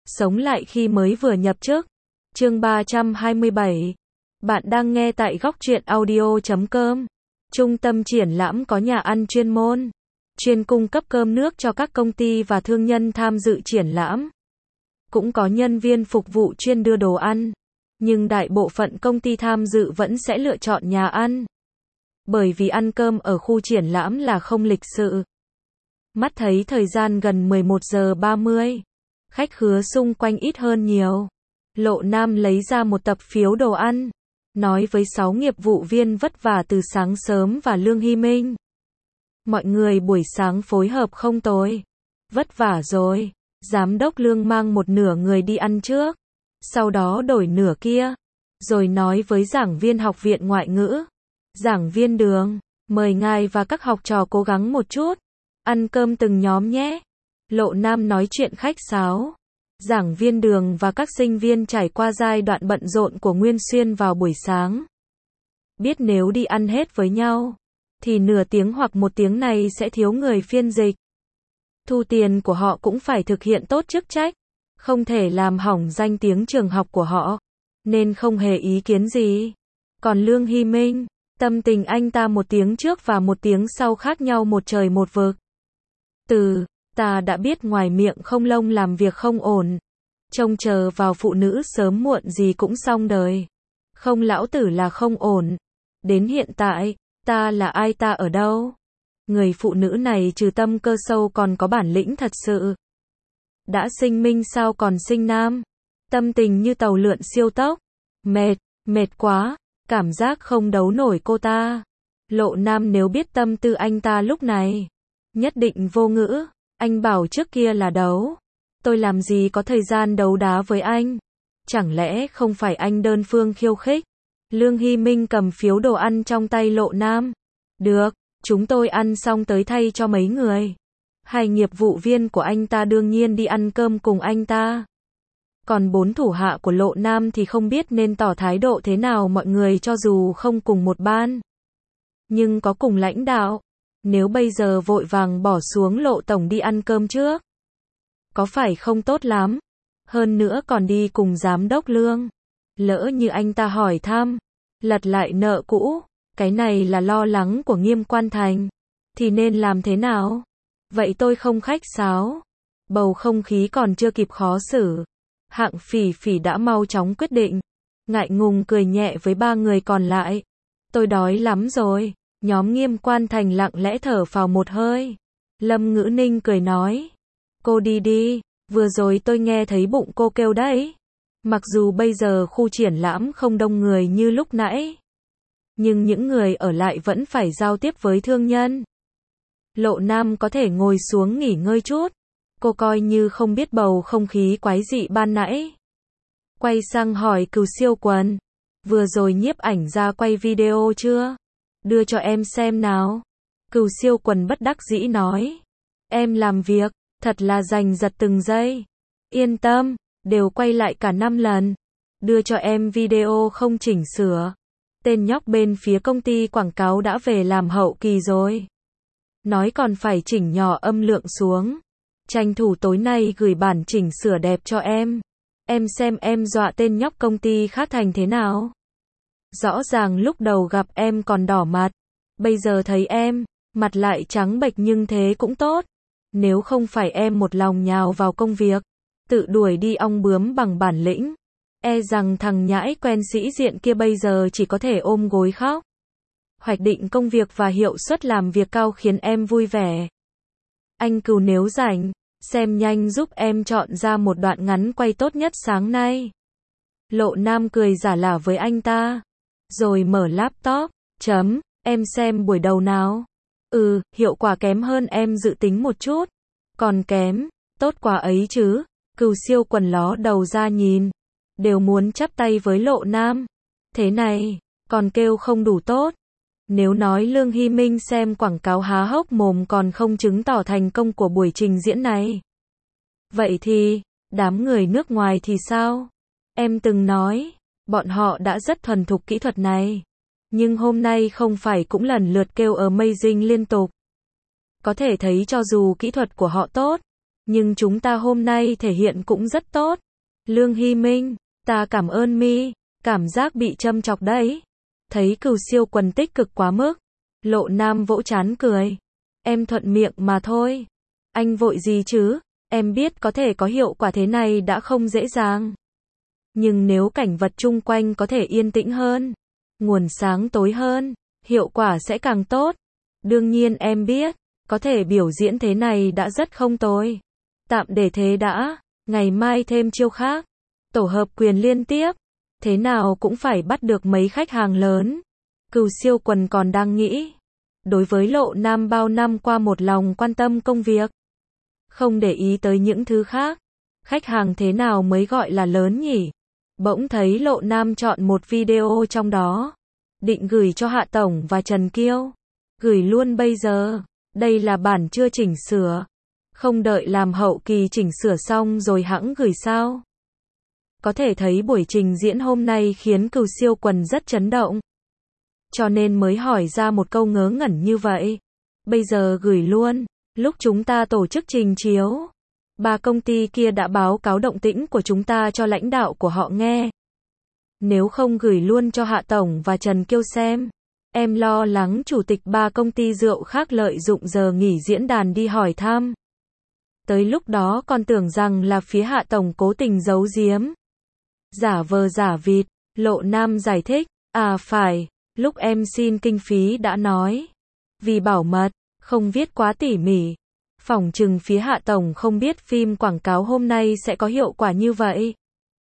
Sống lại khi mới vừa nhập chức. Chương 327. Bạn đang nghe tại góc truyện audio.com. Trung tâm triển lãm có nhà ăn chuyên môn, chuyên cung cấp cơm nước cho các công ty và thương nhân tham dự triển lãm. Cũng có nhân viên phục vụ chuyên đưa đồ ăn, nhưng đại bộ phận công ty tham dự vẫn sẽ lựa chọn nhà ăn. Bởi vì ăn cơm ở khu triển lãm là không lịch sự. Mắt thấy thời gian gần 11 giờ 30. Khách khứa xung quanh ít hơn nhiều. Lộ Nam lấy ra một tập phiếu đồ ăn, nói với 6 nghiệp vụ viên vất vả từ sáng sớm và Lương Hy Minh. Mọi người buổi sáng phối hợp không tồi. Vất vả rồi. Giám đốc Lương mang một nửa người đi ăn trước, sau đó đổi nửa kia, rồi nói với giảng viên học viện ngoại ngữ. Giảng viên Đường, mời ngài và các học trò cố gắng một chút. Ăn cơm từng nhóm nhé. Lộ Nam nói chuyện khách sáo. Giảng viên Đường và các sinh viên trải qua giai đoạn bận rộn của Nguyên Xuyên vào buổi sáng. Biết nếu đi ăn hết với nhau, thì nửa tiếng hoặc một tiếng này sẽ thiếu người phiên dịch. Thu tiền của họ cũng phải thực hiện tốt chức trách, không thể làm hỏng danh tiếng trường học của họ, nên không hề ý kiến gì. Còn Lương Hy Minh, tâm tình anh ta một tiếng trước và một tiếng sau khác nhau một trời một vực. Ta đã biết ngoài miệng không lông làm việc không ổn, trông chờ vào phụ nữ sớm muộn gì cũng xong đời. Không lão tử là không ổn. Đến hiện tại, ta là ai, ta ở đâu? Người phụ nữ này trừ tâm cơ sâu còn có bản lĩnh thật sự. Đã sinh Minh sao còn sinh Nam? Tâm tình như tàu lượn siêu tốc. Mệt quá, cảm giác không đấu nổi cô ta. Lộ Nam nếu biết tâm tư anh ta lúc này, nhất định vô ngữ. Anh bảo trước kia là đấu. Tôi làm gì có thời gian đấu đá với anh? Chẳng lẽ không phải anh đơn phương khiêu khích? Lương Hy Minh cầm phiếu đồ ăn trong tay Lộ Nam. Được, chúng tôi ăn xong tới thay cho mấy người. Hai nghiệp vụ viên của anh ta đương nhiên đi ăn cơm cùng anh ta. Còn 4 thủ hạ của Lộ Nam thì không biết nên tỏ thái độ thế nào, mọi người cho dù không cùng một ban, nhưng có cùng lãnh đạo. Nếu bây giờ vội vàng bỏ xuống Lộ tổng đi ăn cơm trước, có phải không tốt lắm? Hơn nữa còn đi cùng giám đốc Lương. Lỡ như anh ta hỏi thăm, lật lại nợ cũ, cái này là lo lắng của Nghiêm Quan Thành, thì nên làm thế nào? Vậy tôi không khách sáo. Bầu không khí còn chưa kịp khó xử, Hạng Phỉ Phỉ đã mau chóng quyết định. Ngại ngùng cười nhẹ với 3 người còn lại. Tôi đói lắm rồi. Nhóm Nghiêm Quan Thành lặng lẽ thở phào một hơi. Lâm Ngữ Ninh cười nói. Cô đi đi, vừa rồi tôi nghe thấy bụng cô kêu đấy. Mặc dù bây giờ khu triển lãm không đông người như lúc nãy, nhưng những người ở lại vẫn phải giao tiếp với thương nhân. Lộ Nam có thể ngồi xuống nghỉ ngơi chút. Cô coi như không biết bầu không khí quái dị ban nãy. Quay sang hỏi Cừu Siêu Quần. Vừa rồi nhiếp ảnh ra quay video chưa? Đưa cho em xem nào. Cừu Siêu Quần bất đắc dĩ nói. Em làm việc, thật là giành giật từng giây. Yên tâm, đều quay lại cả 5 lần. Đưa cho em video không chỉnh sửa. Tên nhóc bên phía công ty quảng cáo đã về làm hậu kỳ rồi. Nói còn phải chỉnh nhỏ âm lượng xuống. Tranh thủ tối nay gửi bản chỉnh sửa đẹp cho em. Em xem em dọa tên nhóc công ty khác thành thế nào. Rõ ràng lúc đầu gặp em còn đỏ mặt. Bây giờ thấy em, mặt lại trắng bệch nhưng thế cũng tốt. Nếu không phải em một lòng nhào vào công việc, tự đuổi đi ong bướm bằng bản lĩnh, e rằng thằng nhãi quen sĩ diện kia bây giờ chỉ có thể ôm gối khóc. Hoạch định công việc và hiệu suất làm việc cao khiến em vui vẻ. Anh Cừu nếu rảnh, xem nhanh giúp em chọn ra một đoạn ngắn quay tốt nhất sáng nay. Lộ Nam cười giả lả với anh ta, rồi mở laptop, em xem buổi đầu nào. Hiệu quả kém hơn em dự tính một chút. Còn kém, tốt quá ấy chứ. Cừu Siêu Quần ló đầu ra nhìn, đều muốn chắp tay với Lộ Nam. Thế này, còn kêu không đủ tốt. Nếu nói Lương Hy Minh xem quảng cáo há hốc mồm còn không chứng tỏ thành công của buổi trình diễn này. Vậy thì, đám người nước ngoài thì sao? Em từng nói, bọn họ đã rất thuần thục kỹ thuật này. Nhưng hôm nay không phải cũng lần lượt kêu amazing liên tục. Có thể thấy cho dù kỹ thuật của họ tốt, Nhưng chúng ta hôm nay thể hiện cũng rất tốt. Lương Hy Minh, ta cảm ơn mi, cảm giác bị châm chọc đấy. Thấy Cửu Siêu Quần tích cực quá mức. Lộ Nam vỗ trán cười. Em thuận miệng mà thôi. Anh vội gì chứ, em biết có thể có hiệu quả thế này đã không dễ dàng. Nhưng nếu cảnh vật chung quanh có thể yên tĩnh hơn, nguồn sáng tối hơn, hiệu quả sẽ càng tốt. Đương nhiên em biết, có thể biểu diễn thế này đã rất không tồi. Tạm để thế đã, ngày mai thêm chiêu khác. Tổ hợp quyền liên tiếp, thế nào cũng phải bắt được mấy khách hàng lớn. Cửu Siêu Quần còn đang nghĩ. Đối với Lộ Nam bao năm qua một lòng quan tâm công việc, không để ý tới những thứ khác. Khách hàng thế nào mới gọi là lớn nhỉ? Bỗng thấy Lộ Nam chọn một video trong đó, định gửi cho Hạ Tổng và Trần Kiêu. Gửi luôn bây giờ, đây là bản chưa chỉnh sửa. Không đợi làm hậu kỳ chỉnh sửa xong rồi hẵng gửi sao? Có thể thấy buổi trình diễn hôm nay khiến Cửu Siêu Quần rất chấn động. Cho nên mới hỏi ra một câu ngớ ngẩn như vậy. Bây giờ gửi luôn, lúc chúng ta tổ chức trình chiếu. 3 công ty kia đã báo cáo động tĩnh của chúng ta cho lãnh đạo của họ nghe. Nếu không gửi luôn cho Hạ Tổng và Trần Kiêu xem. Em lo lắng chủ tịch 3 công ty rượu khác lợi dụng giờ nghỉ diễn đàn đi hỏi thăm. Tới lúc đó còn tưởng rằng là phía Hạ Tổng cố tình giấu giếm. Giả vờ giả vịt, Lộ Nam giải thích. À phải, lúc em xin kinh phí đã nói. Vì bảo mật, không viết quá tỉ mỉ. Phỏng chừng phía Hạ Tổng không biết phim quảng cáo hôm nay sẽ có hiệu quả như vậy.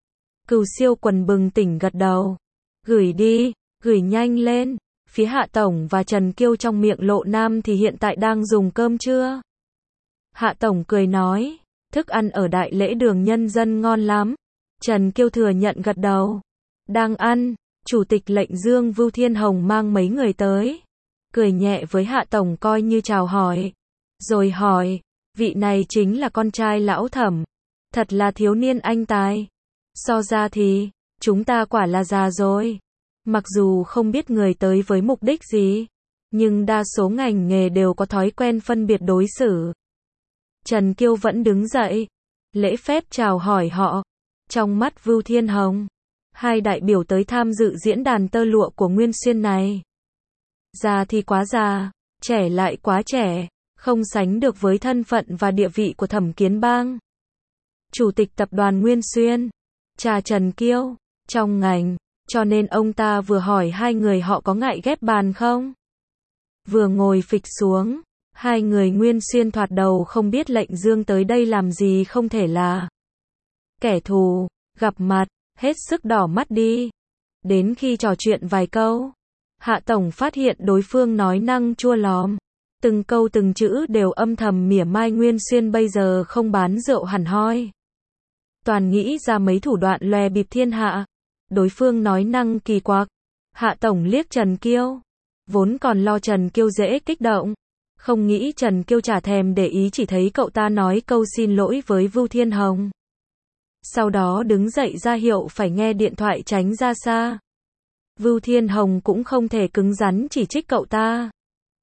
Cửu Siêu Quần bừng tỉnh gật đầu. Gửi đi, gửi nhanh lên. Phía Hạ Tổng và Trần Kiêu trong miệng Lộ Nam thì hiện tại đang dùng cơm trưa. Hạ Tổng cười nói, thức ăn ở Đại Lễ Đường Nhân Dân ngon lắm. Trần Kiêu thừa nhận gật đầu. Đang ăn, Chủ tịch lệnh Dương Vưu Thiên Hồng mang mấy người tới. Cười nhẹ với Hạ Tổng coi như chào hỏi. Rồi hỏi, vị này chính là con trai lão Thẩm. Thật là thiếu niên anh tài. So ra thì, chúng ta quả là già rồi. Mặc dù không biết người tới với mục đích gì, nhưng đa số ngành nghề đều có thói quen phân biệt đối xử. Trần Kiêu vẫn đứng dậy, lễ phép chào hỏi họ. Trong mắt Vưu Thiên Hồng, 2 đại biểu tới tham dự diễn đàn tơ lụa của Nguyên Xuyên này. Già thì quá già, trẻ lại quá trẻ, không sánh được với thân phận và địa vị của Thẩm Kiến Bang. Chủ tịch tập đoàn Nguyên Xuyên, cha Trần Kiêu, trong ngành, cho nên ông ta vừa hỏi 2 người họ có ngại ghép bàn không. Vừa ngồi phịch xuống, 2 người Nguyên Xuyên thoạt đầu không biết lệnh Dương tới đây làm gì không thể là kẻ thù, gặp mặt, hết sức đỏ mắt đi. Đến khi trò chuyện vài câu, Hạ Tổng phát hiện đối phương nói năng chua lòm. Từng câu từng chữ đều âm thầm mỉa mai Nguyên Xuyên bây giờ không bán rượu hẳn hoi. Toàn nghĩ ra mấy thủ đoạn lòe bịp thiên hạ. Đối phương nói năng kỳ quặc. Hạ Tổng liếc Trần Kiêu. Vốn còn lo Trần Kiêu dễ kích động. Không nghĩ Trần Kiêu chả thèm để ý, chỉ thấy cậu ta nói câu xin lỗi với Vưu Thiên Hồng. Sau đó đứng dậy ra hiệu phải nghe điện thoại tránh ra xa. Vưu Thiên Hồng cũng không thể cứng rắn chỉ trích cậu ta.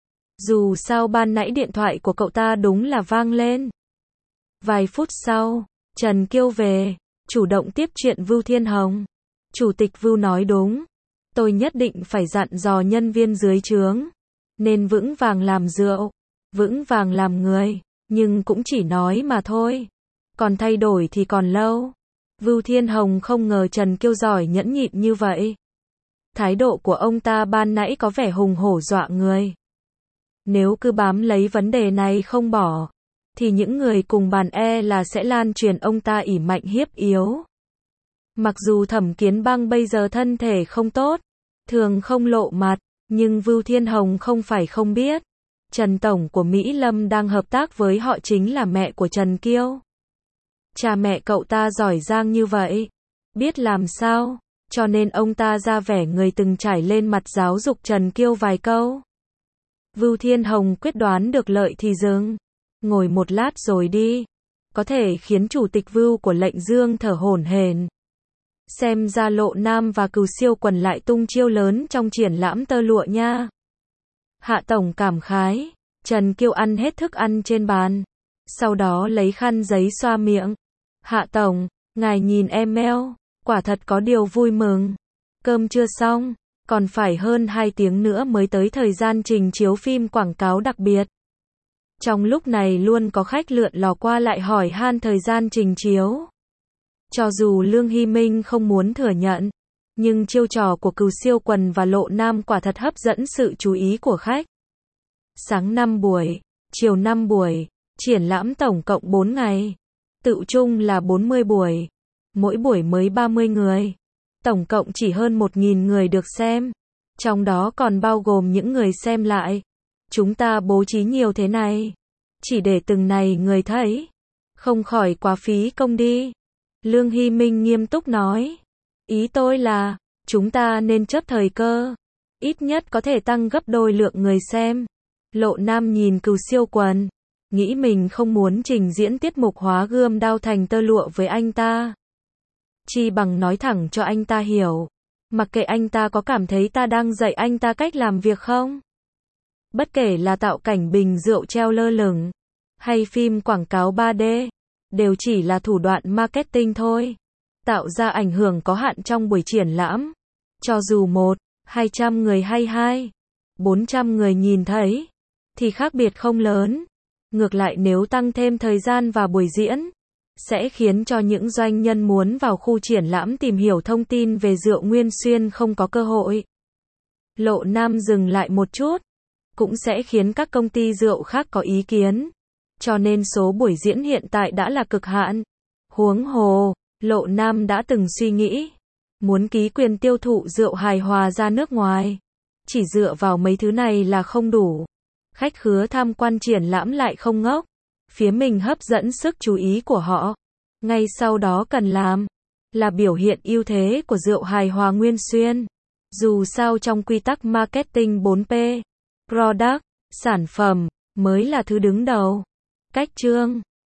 Dù sao ban nãy điện thoại của cậu ta đúng là vang lên. Vài phút sau, Trần Kiêu về, chủ động tiếp chuyện Vưu Thiên Hồng. Chủ tịch Vưu nói đúng. Tôi nhất định phải dặn dò nhân viên dưới trướng. Nên vững vàng làm rượu, vững vàng làm người, nhưng cũng chỉ nói mà thôi. Còn thay đổi thì còn lâu. Vưu Thiên Hồng không ngờ Trần Kiêu giỏi nhẫn nhịn như vậy. Thái độ của ông ta ban nãy có vẻ hùng hổ dọa người. Nếu cứ bám lấy vấn đề này không bỏ, thì những người cùng bàn là sẽ lan truyền ông ta ỷ mạnh hiếp yếu. Mặc dù Thẩm Kiến Bang bây giờ thân thể không tốt, thường không lộ mặt, nhưng Vưu Thiên Hồng không phải không biết. Trần Tổng của Mỹ Lâm đang hợp tác với họ chính là mẹ của Trần Kiêu. Cha mẹ cậu ta giỏi giang như vậy, biết làm sao, cho nên ông ta ra vẻ người từng trải lên mặt giáo dục Trần Kiêu vài câu. Vưu Thiên Hồng quyết đoán được lợi thì dừng. Ngồi một lát rồi đi. Có thể khiến chủ tịch Vưu của lệnh Dương thở hổn hển. Xem ra Lộ Nam và Cửu Siêu Quần lại tung chiêu lớn trong triển lãm tơ lụa nha. Hạ Tổng cảm khái. Trần Kiêu ăn hết thức ăn trên bàn. Sau đó lấy khăn giấy xoa miệng. Hạ tổng, ngài nhìn email, quả thật có điều vui mừng. Cơm chưa xong, còn phải hơn 2 tiếng nữa mới tới thời gian trình chiếu phim quảng cáo đặc biệt. Trong lúc này luôn có khách lượn lò qua lại hỏi han thời gian trình chiếu. Cho dù Lương Hy Minh không muốn thừa nhận, nhưng chiêu trò của Cừu Siêu Quần và Lộ Nam quả thật hấp dẫn sự chú ý của khách. Sáng 5 buổi, chiều 5 buổi, triển lãm tổng cộng 4 ngày. Tự chung là 40 buổi. Mỗi buổi mới 30 người. Tổng cộng chỉ hơn 1.000 người được xem. Trong đó còn bao gồm những người xem lại. Chúng ta bố trí nhiều thế này, chỉ để từng này người thấy. Không khỏi quá phí công đi. Lương Hy Minh nghiêm túc nói. Ý tôi là, chúng ta nên chớp thời cơ. Ít nhất có thể tăng gấp đôi lượng người xem. Lộ Nam nhìn Cừu Siêu Quần, nghĩ mình không muốn trình diễn tiết mục hóa gươm đao thành tơ lụa với anh ta. Chi bằng nói thẳng cho anh ta hiểu. Mặc kệ anh ta có cảm thấy ta đang dạy anh ta cách làm việc không. Bất kể là tạo cảnh bình rượu treo lơ lửng, hay phim quảng cáo 3D, đều chỉ là thủ đoạn marketing thôi. Tạo ra ảnh hưởng có hạn trong buổi triển lãm. Cho dù 100-200 người hay 200-400 người nhìn thấy, thì khác biệt không lớn. Ngược lại nếu tăng thêm thời gian vào buổi diễn, sẽ khiến cho những doanh nhân muốn vào khu triển lãm tìm hiểu thông tin về rượu Nguyên Xuyên không có cơ hội. Lộ Nam dừng lại một chút. Cũng sẽ khiến các công ty rượu khác có ý kiến. Cho nên số buổi diễn hiện tại đã là cực hạn. Huống hồ, Lộ Nam đã từng suy nghĩ, muốn ký quyền tiêu thụ rượu hài hòa ra nước ngoài. Chỉ dựa vào mấy thứ này là không đủ. Khách khứa tham quan triển lãm lại không ngốc. Phía mình hấp dẫn sức chú ý của họ. Ngay sau đó cần làm, là biểu hiện ưu thế của rượu hài hòa Nguyên Xuyên. Dù sao trong quy tắc marketing 4P, product, sản phẩm, mới là thứ đứng đầu. Cách chương